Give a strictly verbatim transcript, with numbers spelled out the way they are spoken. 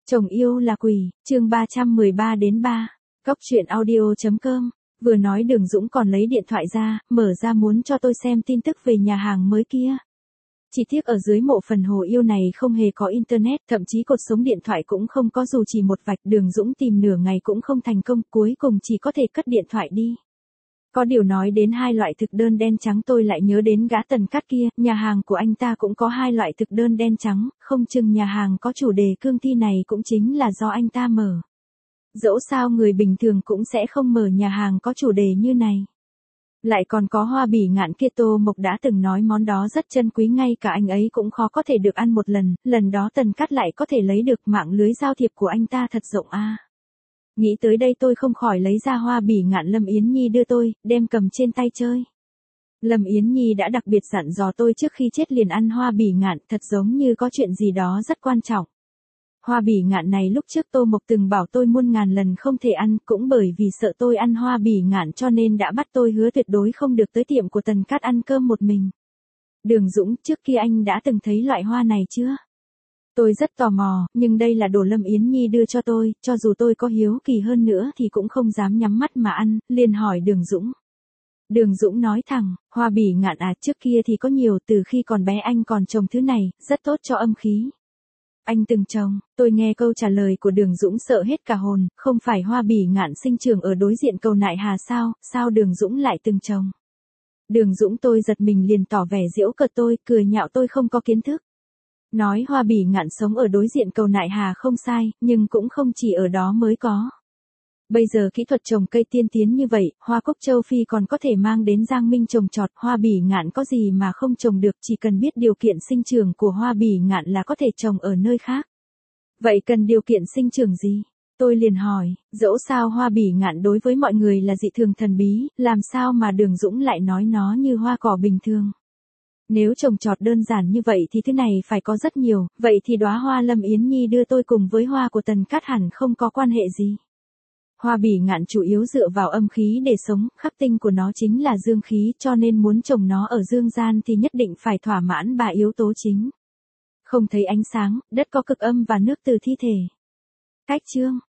Chồng yêu là quỷ, chương ba trăm mười ba đến ba. Cóc truyện audio chấm com. Vừa nói Đường Dũng còn lấy điện thoại ra, mở ra muốn cho tôi xem tin tức về nhà hàng mới kia. Chỉ tiếc ở dưới mộ phần hồ yêu này không hề có internet, thậm chí cột sống điện thoại cũng không có dù chỉ một vạch. Đường Dũng tìm nửa ngày cũng không thành công, cuối cùng chỉ có thể cất điện thoại đi. Có điều nói đến hai loại thực đơn đen trắng tôi lại nhớ đến gã Tần Cát kia, nhà hàng của anh ta cũng có hai loại thực đơn đen trắng, không chừng nhà hàng có chủ đề cương thi này cũng chính là do anh ta mở. Dẫu sao người bình thường cũng sẽ không mở nhà hàng có chủ đề như này. Lại còn có Hoa Bỉ Ngạn kia, Tô Mộc đã từng nói món đó rất chân quý, ngay cả anh ấy cũng khó có thể được ăn một lần, lần đó Tần Cát lại có thể lấy được, mạng lưới giao thiệp của anh ta thật rộng a. À. Nghĩ tới đây tôi không khỏi lấy ra Hoa Bỉ Ngạn Lâm Yến Nhi đưa tôi, đem cầm trên tay chơi. Lâm Yến Nhi đã đặc biệt dặn dò tôi trước khi chết liền ăn Hoa Bỉ Ngạn, thật giống như có chuyện gì đó rất quan trọng. Hoa Bỉ Ngạn này lúc trước Tô Mộc từng bảo tôi muôn ngàn lần không thể ăn, cũng bởi vì sợ tôi ăn Hoa Bỉ Ngạn cho nên đã bắt tôi hứa tuyệt đối không được tới tiệm của Tần Cát ăn cơm một mình. Đường Dũng, trước kia anh đã từng thấy loại hoa này chưa? Tôi rất tò mò, nhưng đây là đồ Lâm Yến Nhi đưa cho tôi, cho dù tôi có hiếu kỳ hơn nữa thì cũng không dám nhắm mắt mà ăn, liền hỏi Đường Dũng. Đường Dũng nói thẳng, Hoa Bỉ Ngạn à, trước kia thì có nhiều, từ khi còn bé anh còn trồng thứ này, rất tốt cho âm khí. Anh từng trồng. Tôi nghe câu trả lời của Đường Dũng sợ hết cả hồn, không phải Hoa Bỉ Ngạn sinh trưởng ở đối diện cầu Nại Hà sao, sao Đường Dũng lại từng trồng? Đường Dũng tôi giật mình liền tỏ vẻ giễu cợt tôi, cười nhạo tôi không có kiến thức. Nói Hoa Bỉ Ngạn sống ở đối diện cầu Nại Hà không sai, nhưng cũng không chỉ ở đó mới có. Bây giờ kỹ thuật trồng cây tiên tiến như vậy, hoa cúc châu Phi còn có thể mang đến Giang Minh trồng trọt, Hoa Bỉ Ngạn có gì mà không trồng được, chỉ cần biết điều kiện sinh trưởng của Hoa Bỉ Ngạn là có thể trồng ở nơi khác. Vậy cần điều kiện sinh trưởng gì? Tôi liền hỏi, dẫu sao Hoa Bỉ Ngạn đối với mọi người là dị thường thần bí, làm sao mà Đường Dũng lại nói nó như hoa cỏ bình thường? Nếu trồng trọt đơn giản như vậy thì thứ này phải có rất nhiều, vậy thì đóa hoa Lâm Yến Nhi đưa tôi cùng với hoa của Tần Cát hẳn không có quan hệ gì. Hoa Bỉ Ngạn chủ yếu dựa vào âm khí để sống, khắc tinh của nó chính là dương khí, cho nên muốn trồng nó ở dương gian thì nhất định phải thỏa mãn ba yếu tố chính. Không thấy ánh sáng, đất có cực âm và nước từ thi thể. Cách chương,